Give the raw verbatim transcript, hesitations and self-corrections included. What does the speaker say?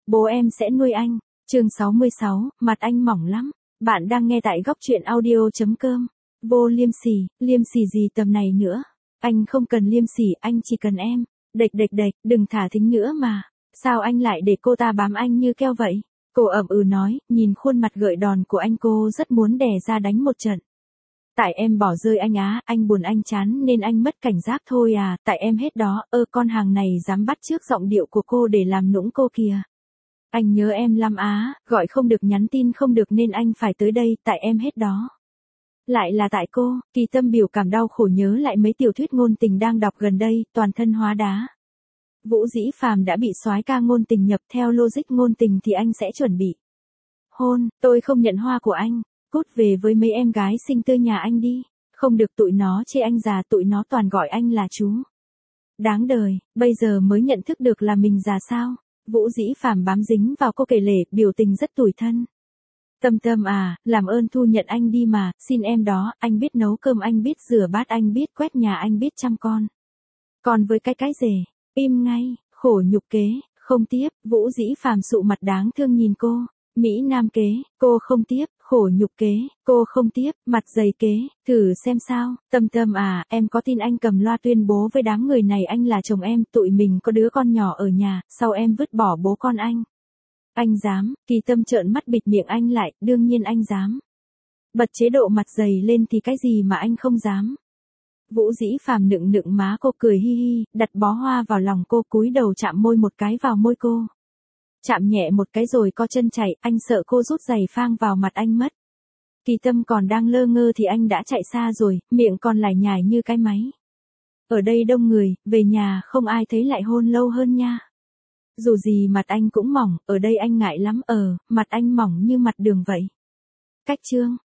bố em sẽ nuôi anh. Chương sáu mươi sáu, mặt anh mỏng lắm. Bạn đang nghe tại góc truyện audio chấm com. Vô liêm sỉ, liêm sỉ gì tầm này nữa. Anh không cần liêm sỉ, anh chỉ cần em. Đệch đệch đệch, đừng thả thính nữa mà. Sao anh lại để cô ta bám anh như keo vậy? Cô ậm ừ nói, nhìn khuôn mặt gợi đòn của anh cô rất muốn đè ra đánh một trận. Tại em bỏ rơi anh á, anh buồn anh chán nên anh mất cảnh giác thôi à, tại em hết đó, ơ con hàng này dám bắt chước giọng điệu của cô để làm nũng cô kìa. Anh nhớ em lắm á, gọi không được nhắn tin không được nên anh phải tới đây, tại em hết đó. Lại là tại cô, Kỳ Tâm biểu cảm đau khổ nhớ lại mấy tiểu thuyết ngôn tình đang đọc gần đây, toàn thân hóa đá. Vũ Dĩ Phàm đã bị soái ca ngôn tình nhập theo logic ngôn tình thì anh sẽ chuẩn bị hôn, tôi không nhận hoa của anh, cút về với mấy em gái xinh tươi nhà anh đi, không được tụi nó chê anh già tụi nó toàn gọi anh là chú. Đáng đời, bây giờ mới nhận thức được là mình già sao, Vũ Dĩ Phàm bám dính vào cô kể lể, biểu tình rất tủi thân. Tâm Tâm à, làm ơn thu nhận anh đi mà, xin em đó, anh biết nấu cơm anh biết rửa bát anh biết quét nhà anh biết chăm con. Còn với cái cái rể, im ngay, khổ nhục kế, không tiếp, Vũ Dĩ Phàm sụ mặt đáng thương nhìn cô, Mỹ Nam kế, cô không tiếp, khổ nhục kế, cô không tiếp, mặt dày kế, thử xem sao, Tâm Tâm à, em có tin anh cầm loa tuyên bố với đám người này anh là chồng em, tụi mình có đứa con nhỏ ở nhà, sau em vứt bỏ bố con anh. Anh dám, Kỳ Tâm trợn mắt bịt miệng anh lại, đương nhiên anh dám. Bật chế độ mặt dày lên thì cái gì mà anh không dám. Vũ Dĩ Phàm nựng nựng má cô cười hi hi, đặt bó hoa vào lòng cô cúi đầu chạm môi một cái vào môi cô. Chạm nhẹ một cái rồi co chân chạy, anh sợ cô rút giày phang vào mặt anh mất. Kỳ Tâm còn đang lơ ngơ thì anh đã chạy xa rồi, miệng còn lải nhải như cái máy. Ở đây đông người, về nhà không ai thấy lại hôn lâu hơn nha. Dù gì mặt anh cũng mỏng, ở đây anh ngại lắm, ờ, mặt anh mỏng như mặt đường vậy. Cách chương.